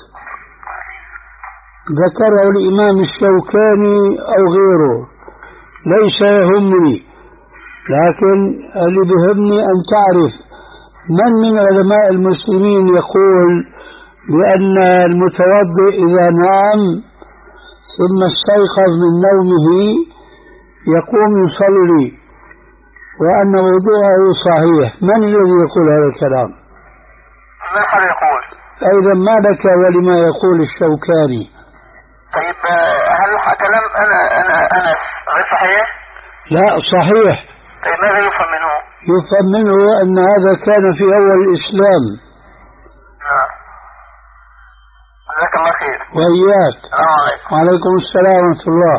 ذكره الإمام الشوكاني أو غيره ليس يهمني، لكن اللي بيهمني أن تعرف من من علماء المسلمين يقول بأن المتوضئ إذا نام ثم استيقظ من نومه يقوم يصلي وأن وضوءه صحيح. من الذي يقول هذا الكلام؟ ما حد يقول. أيضا ما لك ولما يقول الشوكاني؟ طيب هل كلام أنا أنا أنا غير صحيح؟ لا صحيح. طيب ماذا يفهم منه؟ يفهم منه أن هذا كان في أول الإسلام. نعم. جزاك الله خير. وإياك. السلام عليكم. وعليكم السلام ورحمة الله.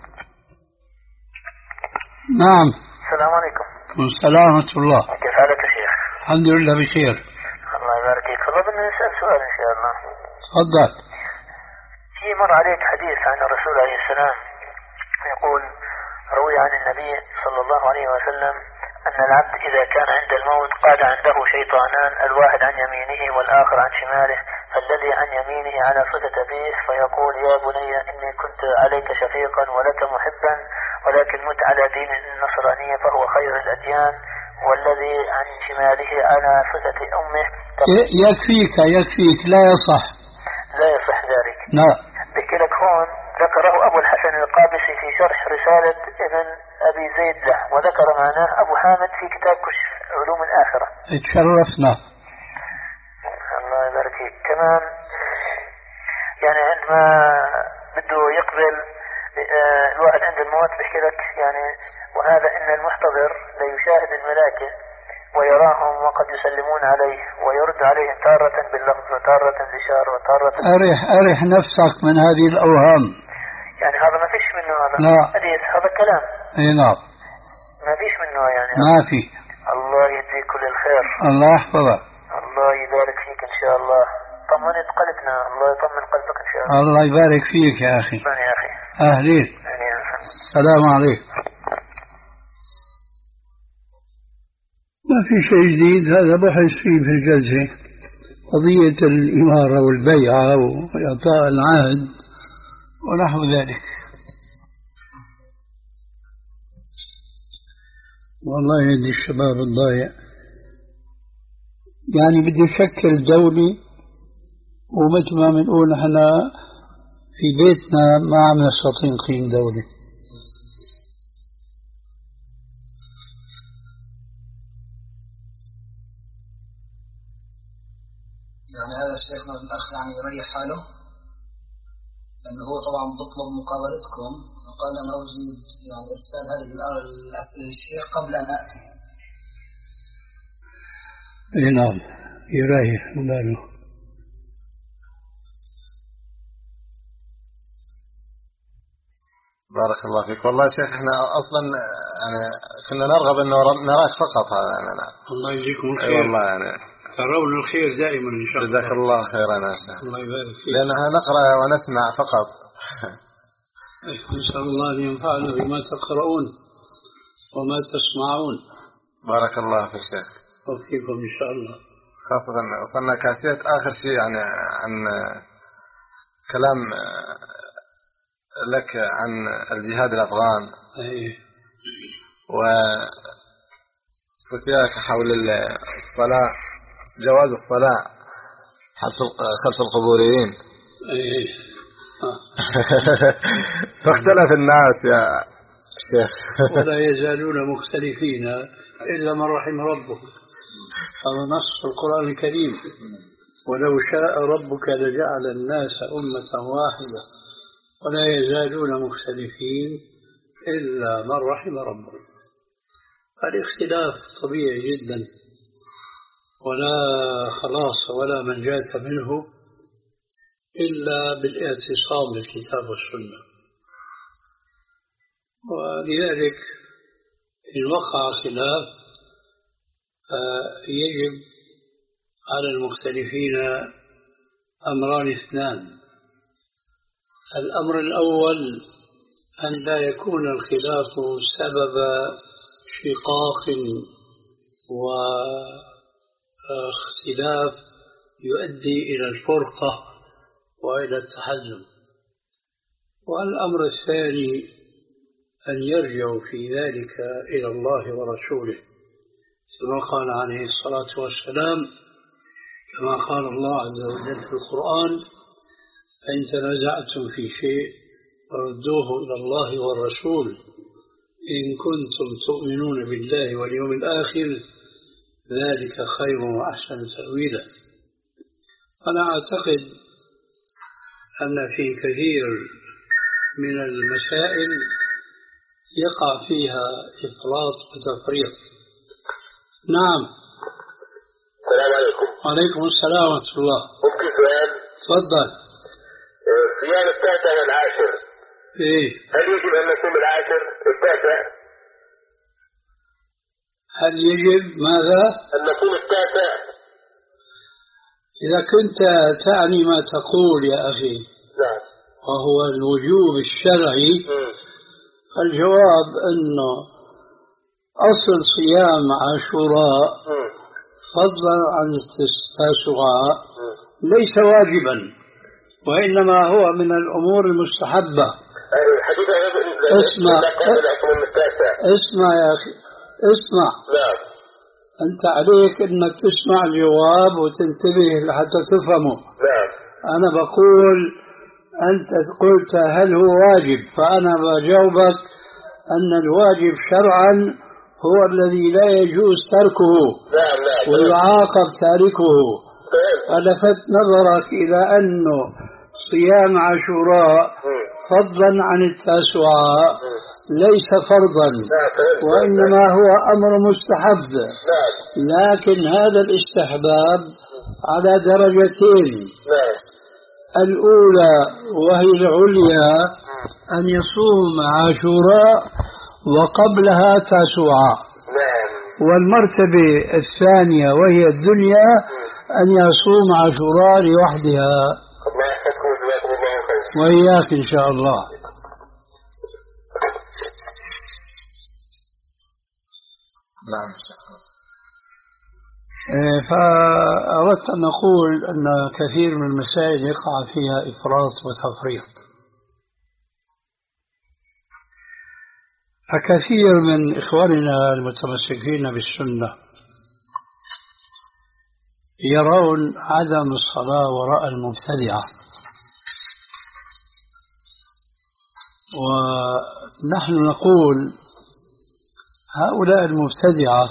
نعم. السلام عليكم. السلام ورحمة الله. كيف حالك يا شيخ؟ الحمد لله بخير. الله يبارك فيك. والله بدنا نسأل سؤال إن شاء الله. تفضل. في مر عليك حديث عن الرسول عليه السلام يقول روي عن النبي صلى الله عليه وسلم أن العبد إذا كان عند الموت قاد عنده شيطانان، الواحد عن يمينه والآخر عن شماله، فالذي عن يمينه على صفة أبيه فيقول يا بني إني كنت عليك شفيقا ولك محبا ولكن مت على دين النصرانية فهو خير الأديان، والذي عن شماله على صفة أمه. يكفيك يكفيك لا يصح. لا يصح ذلك. لا. بحكي لك هون ذكره أبو الحسن القابسي في شرح رسالة ابن أبي زيد له، وذكر معناه أبو حامد في كتاب كشف علوم الآخرة. اتشرفنا. الله يبارك فيك. كمان يعني عندما بده يقبل الواحد عند الموت بحكي لك يعني وهذا إن المحتضر ليشاهد الملائكة ويراهم وقد يسلمون عليه ويرد عليهم تارة باللفظ وتارة بشار وتارة. أرح أرح نفسك من هذه الأوهام. يعني هذا ما فيش منه منه هذا؟ لا. حديث هذا كلام. اي نعم. ما فيش منه يعني. ما في. الله يجزيك كل الخير. الله يحفظك. الله يبارك فيك ان شاء الله. طمنت قلبنا. الله يطمن قلبك ان شاء الله. الله يبارك فيك يا اخي. يا اخي. اهلين. اهلين. السلام عليكم. ما في شيء جديد، هذا بحث فيه في الجلسة قضية الإمارة والبيعة وإعطاء العهد ونحو ذلك. والله يدي الشباب الضايع، يعني بده يشكل دولة، ومثل ما بنقول نحن في بيتنا ما عم نستطيع نقيم دولة. يعني هذا الشيخ من الأخ يعني يريح حاله، لأنه هو طبعا بطلب مقابلتكم، فقال أنا أريد يعني إرسال هذه الأسئلة للشيخ قبل أن أأتي. إيه نعم، يريح باله. بارك الله فيك. والله يا شيخ احنا اصلا يعني كنا نرغب انه نراك فقط. يعني الله يجزيكم الخير. اي والله يعني ترون الخير دائما ان شاء الله. جزاك الله خيرا يا شيخ. الله يبارك فيك. لانها نقرا ونسمع فقط. نسال الله ان ينفعنا بما تقرؤون وما تسمعون. بارك الله فيك شيخ. وفيكم ان شاء الله. خاصة وصلنا كاسيت اخر شيء يعني عن كلام لك عن الجهاد الأفغان. أيه. وفتياك حول الصلاة، جواز الصلاة خلف القبوريين. أيه. فاختلف الناس يا شيخ. ولا يزالون مختلفين إلا من رحم ربك. هذا نص في القرآن الكريم. ولو شاء ربك لجعل الناس أمة واحدة ولا يزالون مختلفين إلا من رحم ربك. الاختلاف طبيعي جدا، ولا خلاص ولا منجاة منه إلا بالاعتصام بالكتاب والسنة. ولذلك إن وقع خلاف يجب على المختلفين أمران اثنان. الأمر الأول أن لا يكون الخلاف سبب شقاق واختلاف يؤدي إلى الفرقة وإلى التحزب. والأمر الثاني أن يرجعوا في ذلك إلى الله ورسوله، كما قال عليه الصلاة والسلام، كما قال الله عز وجل في القرآن: فإن تنازعتم في شيء فردوه إلى الله والرسول إن كنتم تؤمنون بالله واليوم الآخر ذلك خير وأحسن تأويلا. أنا أعتقد أن في كثير من المسائل يقع فيها إفراط وتفريط. نعم. السلام عليكم. وعليكم السلام ورحمة الله. ممكن سؤال؟ تفضل. صيام التاسع والعاشر إيه؟ هل يجب أن نصوم العاشر التاسع؟ هل يجب ماذا؟ أن نصوم التاسع. إذا كنت تعني ما تقول يا أخي، نعم، وهو الوجوب الشرعي، الجواب أنه أصل صيام عاشوراء فضلا عن التاسعاء ليس واجبا، وإنما هو من الأمور المستحبة. اسمع اسمع يا أخي اسمع. نعم. أنت عليك أنك تسمع الجواب وتنتبه لحتى تفهمه. نعم. أنا بقول أنت قلت هل هو واجب، فأنا بجاوبك أن الواجب شرعا هو الذي لا يجوز تركه. نعم نعم. ويعاقب تاركه. فلفت نظرك إلى أنه صيام عاشوراء فضلا عن التاسعاء ليس فرضا، وإنما هو أمر مستحب. لكن هذا الاستحباب على درجتين. الأولى وهي العليا أن يصوم عاشوراء وقبلها تاسوعاء. نعم. والمرتبة الثانية وهي الدنيا أن يصوم عاشوراء لوحدها. الله يحفظكم وجزاكم الله خير. وإياك إن شاء الله. نعم. فأردت أن أقول أن كثير من المسائل يقع فيها إفراط وتفريط. فكثير من إخواننا المتمسكين بالسنة يرون عدم الصلاة وراء المبتدعة، ونحن نقول هؤلاء المبتدعة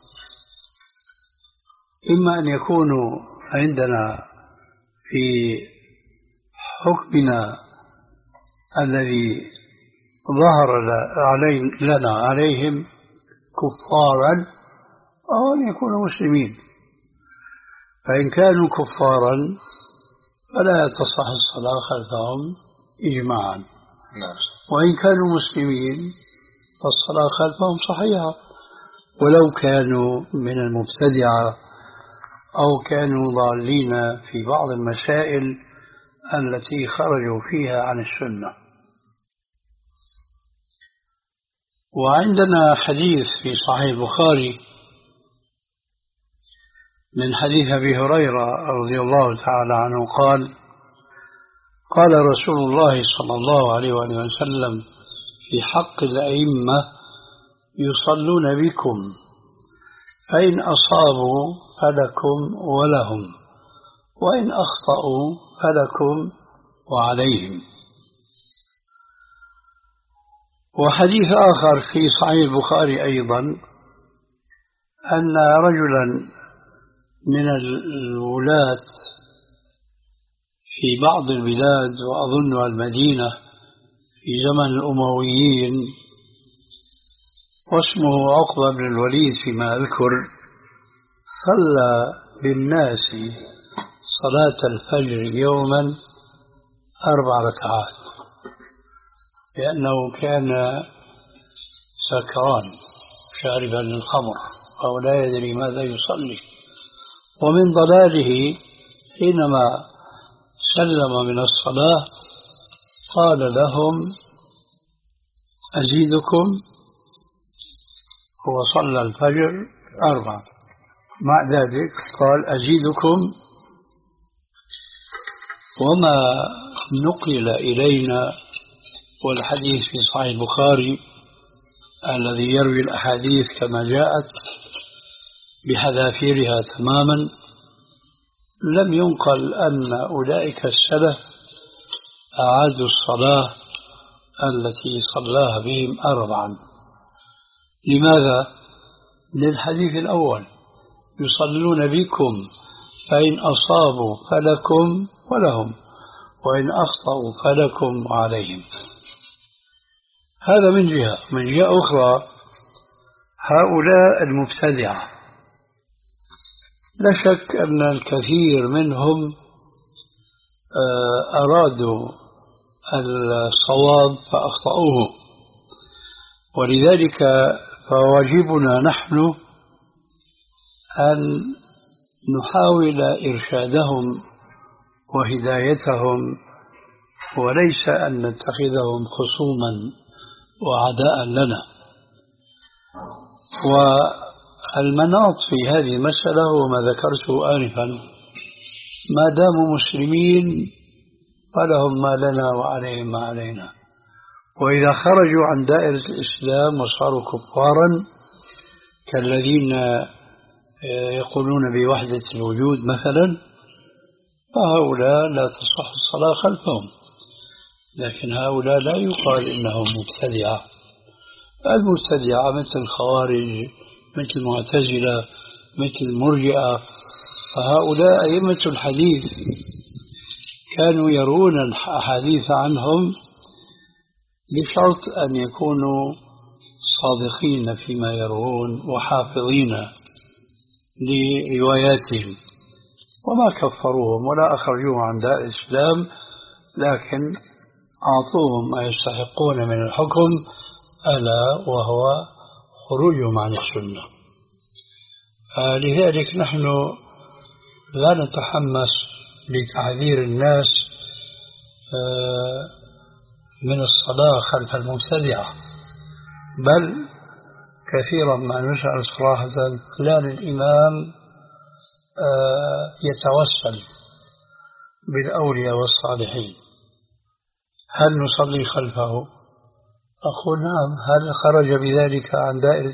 إما أن يكونوا عندنا في حكمنا الذي ظهر علي لنا عليهم كفارا أو أن يكونوا مسلمين. فإن كانوا كفارا فلا تصح الصلاة خلفهم إجماعا. نعم. وإن كانوا مسلمين فالصلاة خلفهم صحيحة، ولو كانوا من المبتدعة أو كانوا ضالين في بعض المسائل التي خرجوا فيها عن السنة. وعندنا حديث في صحيح البخاري من حديث أبي هريرة رضي الله تعالى عنه قال: قال رسول الله صلى الله عليه وآله وسلم في حق الأئمة: يصلون بكم، فإن أصابوا فلكم ولهم، وإن أخطأوا فلكم وعليهم. وحديث آخر في صحيح البخاري أيضا أن رجلا من الولاة في بعض البلاد وأظن المدينة في زمن الأمويين واسمه عقبة بن الوليد فيما أذكر، صلى بالناس صلاة الفجر يوما أربع ركعات لأنه كان سكران شاربا للخمر أو لا يدري ماذا يصلي. ومن ضلاله حينما سلم من الصلاة قال لهم: أزيدكم؟ هو صلى الفجر أربعة، مع ذلك قال: أزيدكم؟ وما نقل إلينا والحديث في صحيح البخاري الذي يروي الأحاديث كما جاءت بحذافيرها تماما، لم ينقل أن أولئك السلف أعادوا الصلاة التي صلاها بهم أربعا. لماذا؟ للحديث الأول: يصلون بكم، فإن أصابوا فلكم ولهم، وإن أخطأوا فلكم وعليهم. هذا من جهة. من جهة أخرى هؤلاء المبتدعة لا شك أن الكثير منهم أرادوا الصواب فأخطأوه، ولذلك فواجبنا نحن أن نحاول إرشادهم وهدايتهم، وليس أن نتخذهم خصوما وعداء لنا. والمناط في هذه المسألة هو ما ذكرته آنفا: ما داموا مسلمين فلهم ما لنا وعليهم ما علينا، وإذا خرجوا عن دائرة الإسلام وصاروا كفارا كالذين يقولون بوحدة الوجود مثلا، فهؤلاء لا تصح الصلاة خلفهم. لكن هؤلاء لا يقال إنهم مبتدعة. المبتدعة مثل الخوارج، مثل المعتزلة، مثل المرجئة، فهؤلاء أئمة الحديث كانوا يرون الحديث عنهم بشرط أن يكونوا صادقين فيما يروون وحافظين لرواياتهم، وما كفروهم ولا أخرجوهم عن دار الإسلام، لكن أعطوهم ما يستحقون من الحكم، ألا وهو خروجهم عن السنة. لذلك نحن لا نتحمس لتحذير الناس من الصلاة خلف المبتدعة، بل كثيرا ما نسأل صراحة خلال الإمام يتوسل بالأولياء والصالحين، هل نصلي خلفه؟ أقول نعم. هل خرج بذلك عن دائرة؟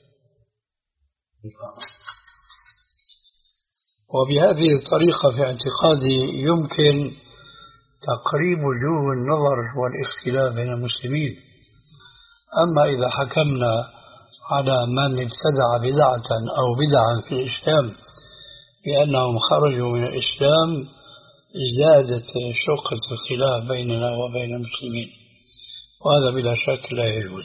وبهذه الطريقة في اعتقادي يمكن تقريب وجوه النظر والاختلاف بين المسلمين. أما إذا حكمنا على من ابتدع بدعة أو بدعا في الإسلام لأنهم خرجوا من الإسلام، زادت شقة الخلاف بيننا وبين المسلمين، وهذا بلا شك لا يجوز.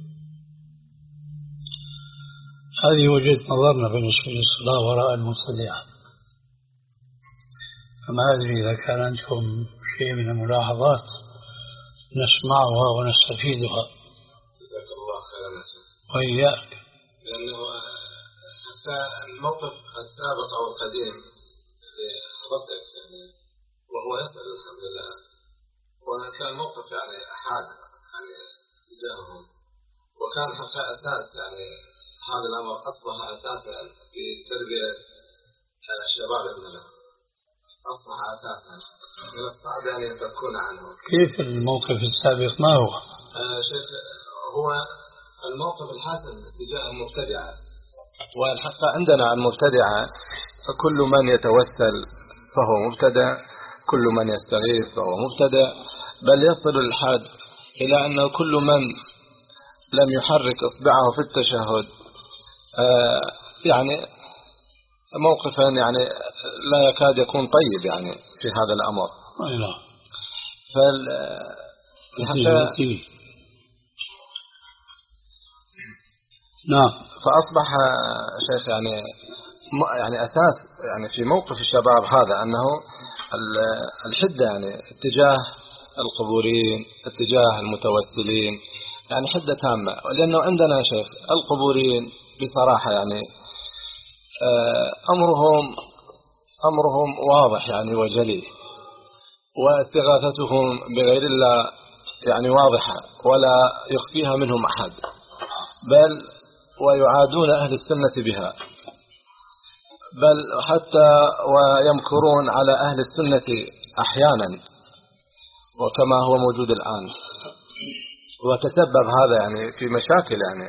هذه وجهة نظرنا بالنسبة للصلاة وراء المبتدعة. فما أدري إذا كان عندكم شيء من الملاحظات نسمعها ونستفيدها. جزاك الله خيرا. وإياك. لأنه حتى الموقف السابق أو القديم لحضرتك يعني وهو يسأل الحمد لله، وكان موقف يعني أحد يعني تجاههم، وكان حتى أساس يعني هذا الأمر أصبح أساسا في تربية الشباب عندنا، أصبح أساسا من الصعب يعني يفكون عنه. كيف الموقف السابق ما هو؟ آه شيخ، هو الموقف الحاسم تجاه المبتدعة، والحق عندنا المبتدعة فكل من يتوسل فهو مبتدع، كل من يستغيث فهو مبتدع، بل يصل الحد إلى أن كل من لم يحرك إصبعه في التشهد آه يعني موقفا يعني لا يكاد يكون طيب يعني في هذا الأمر. أيوة. فال حتى نعم. فأصبح شيخ يعني يعني أساس يعني في موقف الشباب هذا أنه الحدة يعني اتجاه القبوريين، اتجاه المتوسلين، يعني حدة تامة. لأنه عندنا شيخ القبوريين بصراحة يعني أمرهم أمرهم واضح يعني وجلي، واستغاثتهم بغير الله يعني واضحة ولا يخفيها منهم أحد، بل ويعادون أهل السنة بها، بل حتى ويمكرون على أهل السنة أحيانا، وكما هو موجود الآن. وتسبب هذا يعني في مشاكل يعني.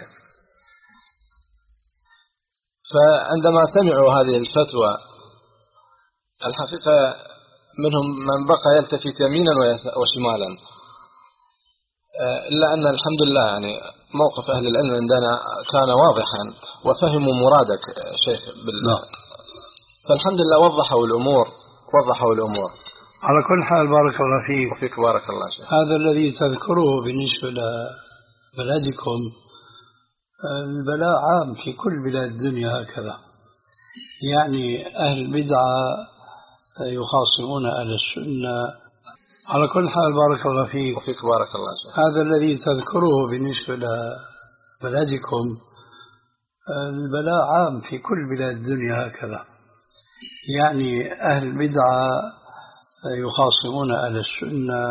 فعندما سمعوا هذه الفتوى الحقيقة منهم من بقى يلتفت يمينا وشمالا، إلا أن الحمد لله يعني موقف أهل العلم عندنا كان واضحا وفهموا مرادك شيخ بالله. فالحمد لله وضحوا الأمور وضحوا الأمور. على كل حال بارك الله فيك. وفيك بارك الله شيخ. هذا الذي تذكره بالنسبة لبلدكم البلاء عام في كل بلاد الدنيا هكذا، يعني أهل البدعة يخاصمون أهل السنة. على كل حال بارك الله فيك. وفيك بارك الله شيخ. هذا الذي تذكره بالنسبة لبلدكم البلاء عام في كل بلاد الدنيا هكذا، يعني أهل البدعة يخاصمون أهل السنة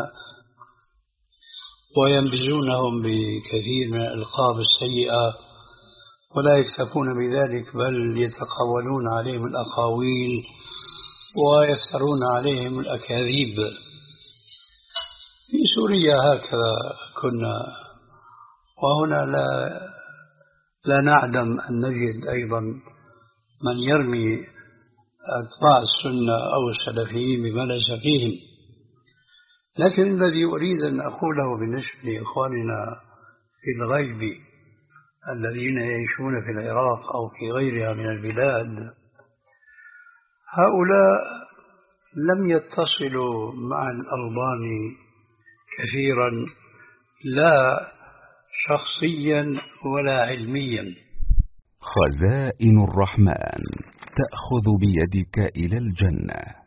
وينبذونهم بكثير من الألقاب السيئة، ولا يكتفون بذلك بل يتقولون عليهم الأقاويل ويفترون عليهم الأكاذيب. في سوريا هكذا كنا، وهنا لا لا نعدم أن نجد أيضا من يرمي أتباع السنة أو السلفيين بما ليس فيهم. لكن الذي أريد أن أقوله بالنسبة لإخواننا في الغيب الذين يعيشون في العراق أو في غيرها من البلاد، هؤلاء لم يتصلوا مع الألباني كثيرا لا شخصيا ولا علميا. خزائن الرحمن تأخذ بيدك إلى الجنة.